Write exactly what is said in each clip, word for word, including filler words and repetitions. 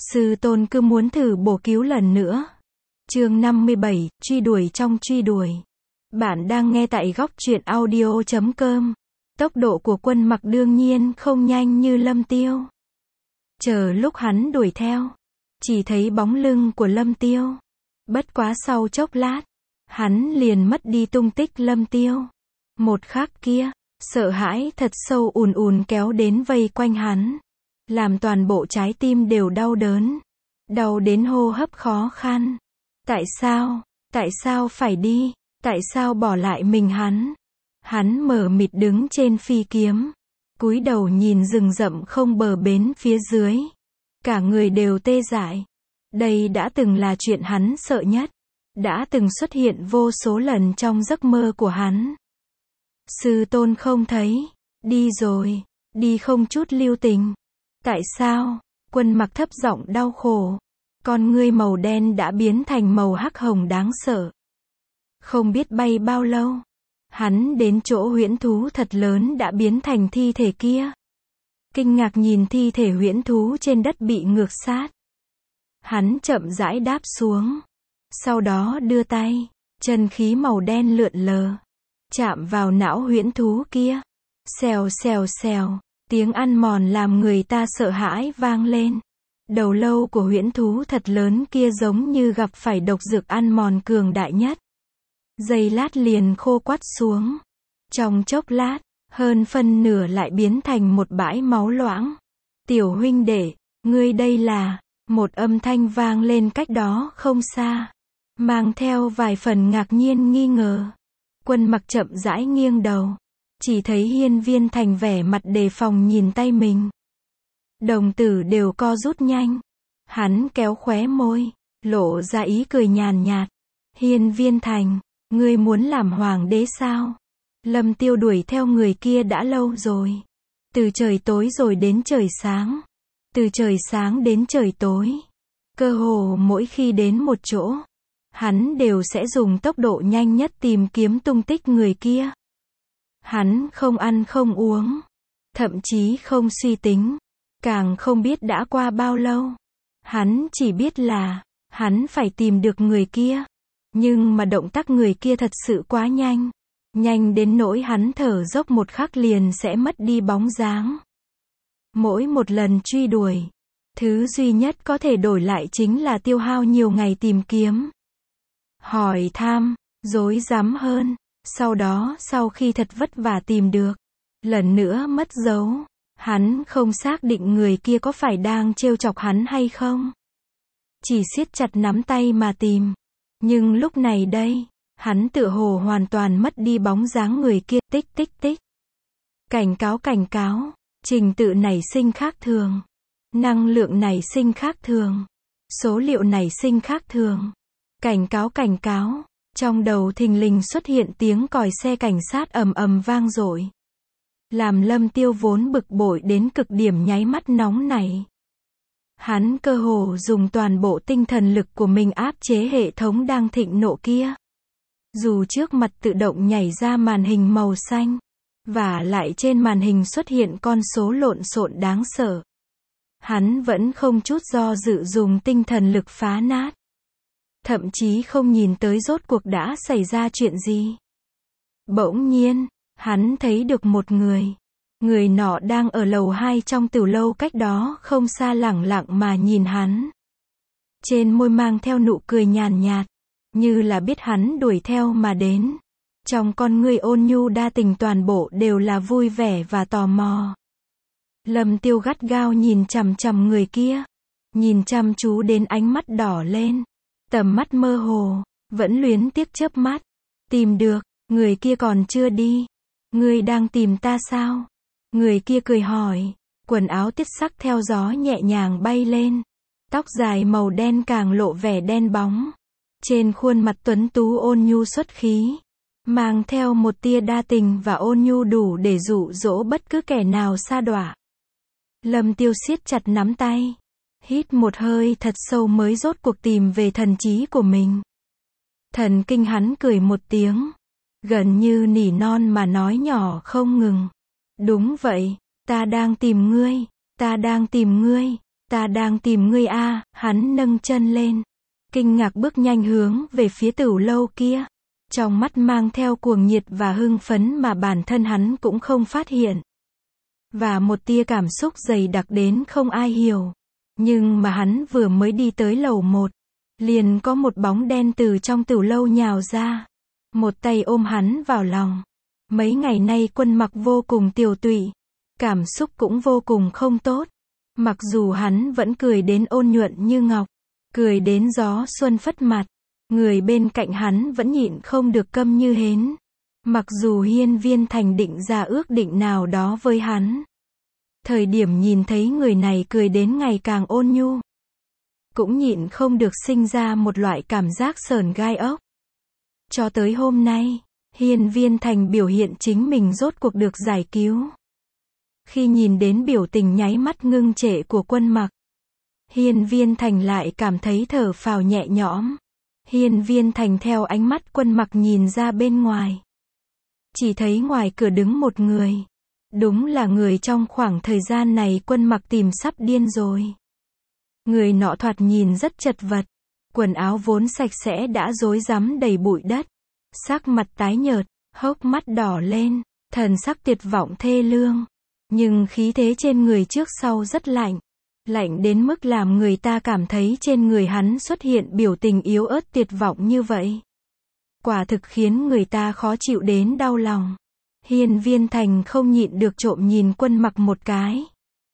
Sư tôn cứ muốn thử bổ cứu lần nữa. Chương năm mươi bảy, truy đuổi trong truy đuổi. Bạn đang nghe tại góc truyện audio chấm com. Tốc độ của Quân Mặc đương nhiên không nhanh như Lâm Tiêu. Chờ lúc hắn đuổi theo, chỉ thấy bóng lưng của Lâm Tiêu. Bất quá sau chốc lát, hắn liền mất đi tung tích Lâm Tiêu. Một khắc kia, sợ hãi thật sâu ùn ùn kéo đến vây quanh hắn, làm toàn bộ trái tim đều đau đớn, đau đến hô hấp khó khăn. Tại sao, tại sao phải đi, tại sao bỏ lại mình hắn? Hắn mờ mịt đứng trên phi kiếm, cúi đầu nhìn rừng rậm không bờ bến phía dưới. Cả người đều tê dại. Đây đã từng là chuyện hắn sợ nhất, đã từng xuất hiện vô số lần trong giấc mơ của hắn. Sư tôn không thấy, đi rồi, đi không chút lưu tình. Tại sao? Quân Mặc thấp giọng đau khổ. Con ngươi màu đen đã biến thành màu hắc hồng đáng sợ. Không biết bay bao lâu, hắn đến chỗ huyễn thú thật lớn đã biến thành thi thể kia. Kinh ngạc nhìn thi thể huyễn thú trên đất bị ngược sát. Hắn chậm rãi đáp xuống. Sau đó đưa tay, chân khí màu đen lượn lờ, chạm vào não huyễn thú kia. Xèo xèo xèo, tiếng ăn mòn làm người ta sợ hãi vang lên. Đầu lâu của huyễn thú thật lớn kia giống như gặp phải độc dược ăn mòn cường đại nhất. Giây lát liền khô quắt xuống. Trong chốc lát, hơn phân nửa lại biến thành một bãi máu loãng. Tiểu huynh đệ, ngươi đây là... Một âm thanh vang lên cách đó không xa, mang theo vài phần ngạc nhiên nghi ngờ. Quân Mặc chậm rãi nghiêng đầu, chỉ thấy Hiên Viên Thành vẻ mặt đề phòng nhìn tay mình. Đồng tử đều co rút nhanh. Hắn kéo khóe môi, lộ ra ý cười nhàn nhạt. Hiên Viên Thành, ngươi muốn làm hoàng đế sao? Lâm Tiêu đuổi theo người kia đã lâu rồi. Từ trời tối rồi đến trời sáng. Từ trời sáng đến trời tối. Cơ hồ mỗi khi đến một chỗ, hắn đều sẽ dùng tốc độ nhanh nhất tìm kiếm tung tích người kia. Hắn không ăn không uống, thậm chí không suy tính, càng không biết đã qua bao lâu. Hắn chỉ biết là, hắn phải tìm được người kia. Nhưng mà động tác người kia thật sự quá nhanh. Nhanh đến nỗi hắn thở dốc một khắc liền sẽ mất đi bóng dáng. Mỗi một lần truy đuổi, thứ duy nhất có thể đổi lại chính là tiêu hao nhiều ngày tìm kiếm. Hỏi thăm, rối rắm hơn. Sau đó, sau khi thật vất vả tìm được, lần nữa mất dấu. Hắn không xác định người kia có phải đang trêu chọc hắn hay không. Chỉ siết chặt nắm tay mà tìm. Nhưng lúc này đây, hắn tựa hồ hoàn toàn mất đi bóng dáng người kia. Tích tích tích. Cảnh cáo cảnh cáo. Trình tự nảy sinh khác thường. Năng lượng nảy sinh khác thường. Số liệu nảy sinh khác thường. Cảnh cáo cảnh cáo. Trong đầu thình lình xuất hiện tiếng còi xe cảnh sát ầm ầm vang dội. Làm Lâm Tiêu vốn bực bội đến cực điểm nháy mắt nóng nảy. Hắn cơ hồ dùng toàn bộ tinh thần lực của mình áp chế hệ thống đang thịnh nộ kia. Dù trước mặt tự động nhảy ra màn hình màu xanh, và lại trên màn hình xuất hiện con số lộn xộn đáng sợ, hắn vẫn không chút do dự dùng tinh thần lực phá nát. Thậm chí không nhìn tới rốt cuộc đã xảy ra chuyện gì. Bỗng nhiên, hắn thấy được một người. Người nọ đang ở lầu hai trong tiểu lâu cách đó không xa lẳng lặng mà nhìn hắn. Trên môi mang theo nụ cười nhàn nhạt, như là biết hắn đuổi theo mà đến. Trong con ngươi ôn nhu đa tình toàn bộ đều là vui vẻ và tò mò. Lâm Tiêu gắt gao nhìn chằm chằm người kia. Nhìn chăm chú đến ánh mắt đỏ lên. Tầm mắt mơ hồ, vẫn luyến tiếc chớp mắt. Tìm được, người kia còn chưa đi. Ngươi đang tìm ta sao? Người kia cười hỏi. Quần áo tiết sắc theo gió nhẹ nhàng bay lên. Tóc dài màu đen càng lộ vẻ đen bóng. Trên khuôn mặt tuấn tú ôn nhu xuất khí, mang theo một tia đa tình và ôn nhu đủ để dụ dỗ bất cứ kẻ nào sa đọa. Lâm Tiêu siết chặt nắm tay, hít một hơi thật sâu mới rốt cuộc tìm về thần trí của mình. Thần kinh hắn cười một tiếng, gần như nỉ non mà nói nhỏ không ngừng. Đúng vậy, ta đang tìm ngươi, ta đang tìm ngươi, Ta đang tìm ngươi a, hắn nâng chân lên. Kinh ngạc bước nhanh hướng về phía tửu lâu kia. Trong mắt mang theo cuồng nhiệt và hưng phấn mà bản thân hắn cũng không phát hiện. Và một tia cảm xúc dày đặc đến không ai hiểu. Nhưng mà hắn vừa mới đi tới lầu một. Liền có một bóng đen từ trong tửu lâu nhào ra. Một tay ôm hắn vào lòng. Mấy ngày nay Quân Mặc vô cùng tiều tụy. Cảm xúc cũng vô cùng không tốt. Mặc dù hắn vẫn cười đến ôn nhuận như ngọc. Cười đến gió xuân phất mặt. Người bên cạnh hắn vẫn nhịn không được câm như hến. Mặc dù Hiên Viên Thành định ra ước định nào đó với hắn. Thời điểm nhìn thấy người này cười đến ngày càng ôn nhu. Cũng nhịn không được sinh ra một loại cảm giác sởn gai ốc. Cho tới hôm nay, Hiên Viên Thành biểu hiện chính mình rốt cuộc được giải cứu. Khi nhìn đến biểu tình nháy mắt ngưng trệ của Quân Mặc, Hiên Viên Thành lại cảm thấy thở phào nhẹ nhõm. Hiên Viên Thành theo ánh mắt Quân Mặc nhìn ra bên ngoài. Chỉ thấy ngoài cửa đứng một người. Đúng là người trong khoảng thời gian này Quân Mặc tìm sắp điên rồi. Người nọ thoạt nhìn rất chật vật. Quần áo vốn sạch sẽ đã rối rắm đầy bụi đất. Sắc mặt tái nhợt, hốc mắt đỏ lên, thần sắc tuyệt vọng thê lương. Nhưng khí thế trên người trước sau rất lạnh. Lạnh đến mức làm người ta cảm thấy trên người hắn xuất hiện biểu tình yếu ớt tuyệt vọng như vậy. Quả thực khiến người ta khó chịu đến đau lòng. Hiên Viên Thành không nhịn được trộm nhìn Quân Mặc một cái.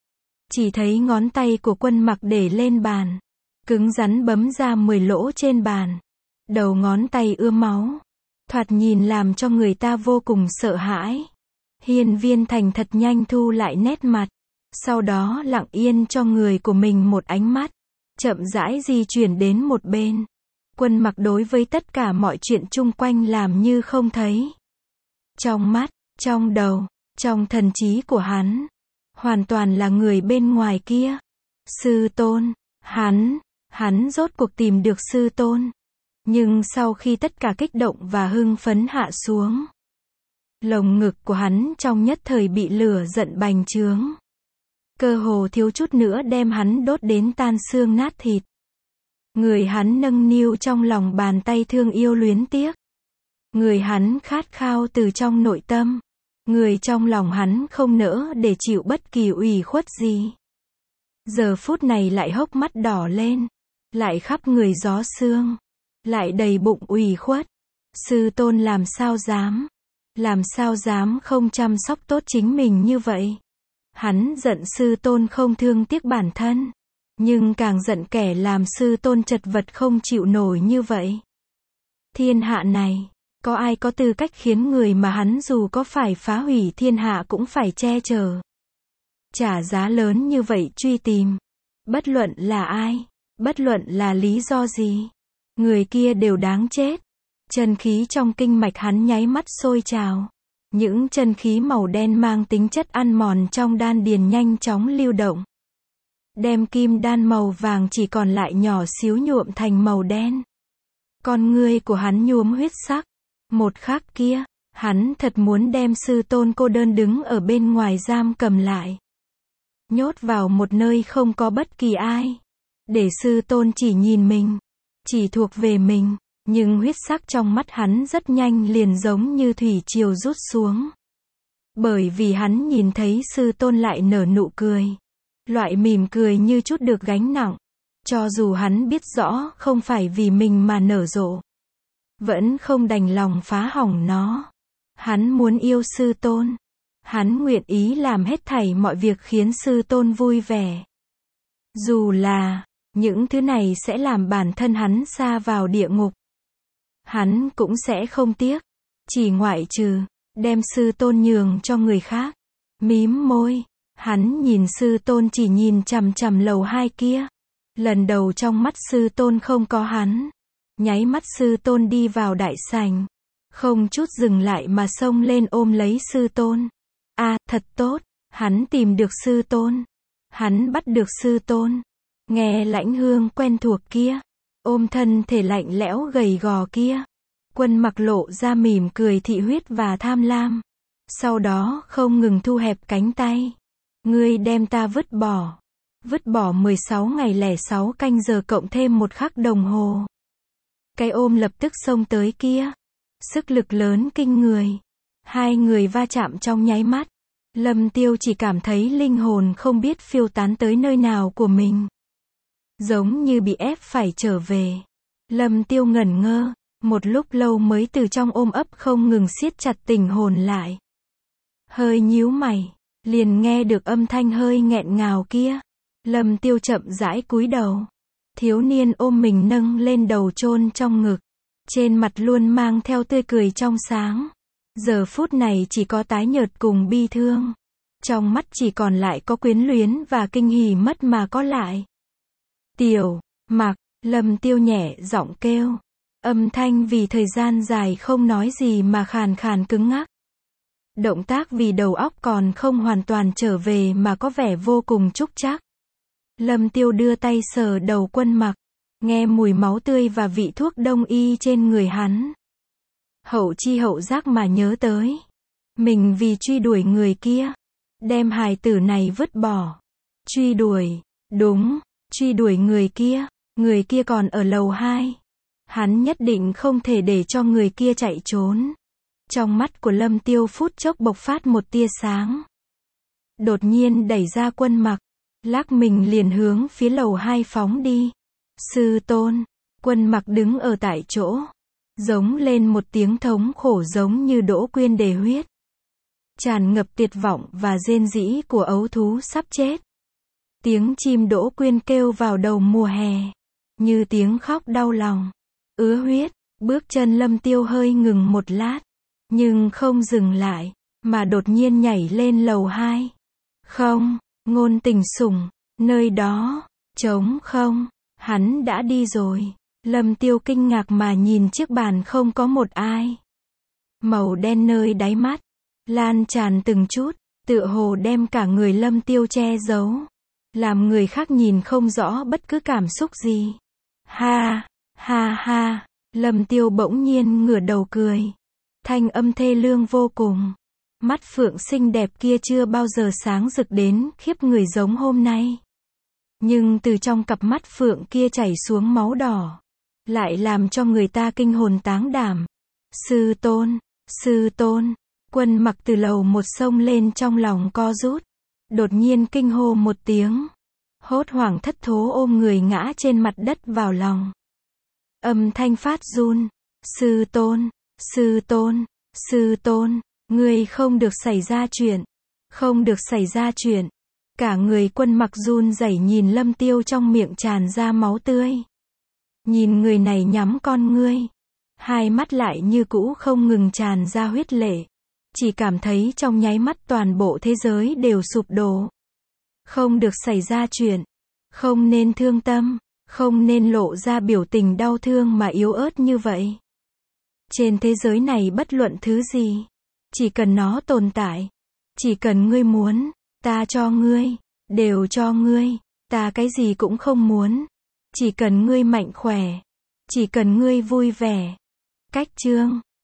Chỉ thấy ngón tay của Quân Mặc để lên bàn. Cứng rắn bấm ra mười lỗ trên bàn. Đầu ngón tay ưa máu. Thoạt nhìn làm cho người ta vô cùng sợ hãi. Hiên Viên Thành thật nhanh thu lại nét mặt. Sau đó lặng yên cho người của mình một ánh mắt. Chậm rãi di chuyển đến một bên. Quân Mặc đối với tất cả mọi chuyện chung quanh làm như không thấy. Trong mắt, trong đầu, trong thần trí của hắn. Hoàn toàn là người bên ngoài kia. Sư tôn, hắn, hắn rốt cuộc tìm được sư tôn. Nhưng sau khi tất cả kích động và hưng phấn hạ xuống. Lồng ngực của hắn trong nhất thời bị lửa giận bành trướng. Cơ hồ thiếu chút nữa đem hắn đốt đến tan xương nát thịt. Người hắn nâng niu trong lòng bàn tay thương yêu luyến tiếc. Người hắn khát khao từ trong nội tâm. Người trong lòng hắn không nỡ để chịu bất kỳ ủy khuất gì. Giờ phút này lại hốc mắt đỏ lên. Lại khắp người gió sương. Lại đầy bụng ủy khuất. Sư tôn làm sao dám. Làm sao dám không chăm sóc tốt chính mình như vậy. Hắn giận sư tôn không thương tiếc bản thân. Nhưng càng giận kẻ làm sư tôn chật vật không chịu nổi như vậy. Thiên hạ này, có ai có tư cách khiến người mà hắn dù có phải phá hủy thiên hạ cũng phải che chở. Trả giá lớn như vậy truy tìm. Bất luận là ai, bất luận là lý do gì. Người kia đều đáng chết. Chân khí trong kinh mạch hắn nháy mắt sôi trào. Những chân khí màu đen mang tính chất ăn mòn trong đan điền nhanh chóng lưu động. Đem kim đan màu vàng chỉ còn lại nhỏ xíu nhuộm thành màu đen. Con ngươi của hắn nhuốm huyết sắc. Một khắc kia, hắn thật muốn đem sư tôn cô đơn đứng ở bên ngoài giam cầm lại. Nhốt vào một nơi không có bất kỳ ai. Để sư tôn chỉ nhìn mình. Chỉ thuộc về mình. Nhưng huyết sắc trong mắt hắn rất nhanh liền giống như thủy triều rút xuống. Bởi vì hắn nhìn thấy sư tôn lại nở nụ cười. Loại mỉm cười như chút được gánh nặng. Cho dù hắn biết rõ không phải vì mình mà nở rộ. Vẫn không đành lòng phá hỏng nó. Hắn muốn yêu sư tôn. Hắn nguyện ý làm hết thảy mọi việc khiến sư tôn vui vẻ. Dù là, những thứ này sẽ làm bản thân hắn sa vào địa ngục. Hắn cũng sẽ không tiếc. Chỉ ngoại trừ, đem sư tôn nhường cho người khác. Mím môi, hắn nhìn sư tôn chỉ nhìn chằm chằm lầu hai kia. Lần đầu trong mắt sư tôn không có hắn. Nháy mắt sư tôn đi vào đại sảnh. Không chút dừng lại mà xông lên ôm lấy sư tôn. À, thật tốt, hắn tìm được sư tôn. Hắn bắt được sư tôn. Nghe lãnh hương quen thuộc kia. Ôm thân thể lạnh lẽo gầy gò kia. Quân Mặc lộ ra mỉm cười thị huyết và tham lam. Sau đó không ngừng thu hẹp cánh tay. Ngươi đem ta vứt bỏ. Vứt bỏ mười sáu ngày lẻ sáu canh giờ cộng thêm một khắc đồng hồ. Cái ôm lập tức xông tới kia. Sức lực lớn kinh người. Hai người va chạm trong nháy mắt. Lâm Tiêu chỉ cảm thấy linh hồn không biết phiêu tán tới nơi nào của mình. Giống như bị ép phải trở về. Lâm Tiêu ngẩn ngơ, một lúc lâu mới từ trong ôm ấp không ngừng siết chặt tình hồn lại. Hơi nhíu mày, liền nghe được âm thanh hơi nghẹn ngào kia. Lâm Tiêu chậm rãi cúi đầu. Thiếu niên ôm mình nâng lên đầu chôn trong ngực. Trên mặt luôn mang theo tươi cười trong sáng. Giờ phút này chỉ có tái nhợt cùng bi thương. Trong mắt chỉ còn lại có quyến luyến và kinh hỉ mất mà có lại. Tiểu Mặc, Lâm Tiêu nhẹ giọng kêu. Âm thanh vì thời gian dài không nói gì mà khàn khàn cứng ngắc. Động tác vì đầu óc còn không hoàn toàn trở về mà có vẻ vô cùng trúc trắc. Lâm Tiêu đưa tay sờ đầu Quân Mặc, nghe mùi máu tươi và vị thuốc đông y trên người hắn. Hậu chi hậu giác mà nhớ tới. Mình vì truy đuổi người kia, đem hài tử này vứt bỏ. Truy đuổi, đúng, truy đuổi người kia, người kia còn ở lầu hai. Hắn nhất định không thể để cho người kia chạy trốn. Trong mắt của Lâm Tiêu phút chốc bộc phát một tia sáng. Đột nhiên đẩy ra Quân Mặc, lắc mình liền hướng phía lầu hai phóng đi. Sư tôn, Quân Mặc đứng ở tại chỗ, giống lên một tiếng thống khổ giống như đỗ quyên đề huyết. Tràn ngập tuyệt vọng và rên rỉ của ấu thú sắp chết. Tiếng chim đỗ quyên kêu vào đầu mùa hè, như tiếng khóc đau lòng, ứa huyết. Bước chân Lâm Tiêu hơi ngừng một lát, nhưng không dừng lại, mà đột nhiên nhảy lên lầu hai. Không, Ngôn Tình Sủng, nơi đó, trống không, hắn đã đi rồi. Lâm Tiêu kinh ngạc mà nhìn chiếc bàn không có một ai. Màu đen nơi đáy mắt, lan tràn từng chút, tựa hồ đem cả người Lâm Tiêu che giấu. Làm người khác nhìn không rõ bất cứ cảm xúc gì. Ha, ha ha, Lâm Tiêu bỗng nhiên ngửa đầu cười. Thanh âm thê lương vô cùng. Mắt phượng xinh đẹp kia chưa bao giờ sáng rực đến khiếp người giống hôm nay. Nhưng từ trong cặp mắt phượng kia chảy xuống máu đỏ, lại làm cho người ta kinh hồn táng đảm. Sư tôn, sư tôn, Quân Mặc từ lầu một xông lên trong lòng co rút. Đột nhiên kinh hô một tiếng. Hốt hoảng thất thố ôm người ngã trên mặt đất vào lòng. Âm thanh phát run. Sư tôn, sư tôn, sư tôn, ngươi không được xảy ra chuyện. Không được xảy ra chuyện. Cả người Quân Mặc run rẩy nhìn Lâm Tiêu trong miệng tràn ra máu tươi. Nhìn người này nhắm con ngươi. Hai mắt lại như cũ không ngừng tràn ra huyết lệ. Chỉ cảm thấy trong nháy mắt toàn bộ thế giới đều sụp đổ. Không được xảy ra chuyện. Không nên thương tâm. Không nên lộ ra biểu tình đau thương mà yếu ớt như vậy. Trên thế giới này bất luận thứ gì, chỉ cần nó tồn tại, chỉ cần ngươi muốn, ta cho ngươi, đều cho ngươi, ta cái gì cũng không muốn. Chỉ cần ngươi mạnh khỏe, chỉ cần ngươi vui vẻ. Cách chương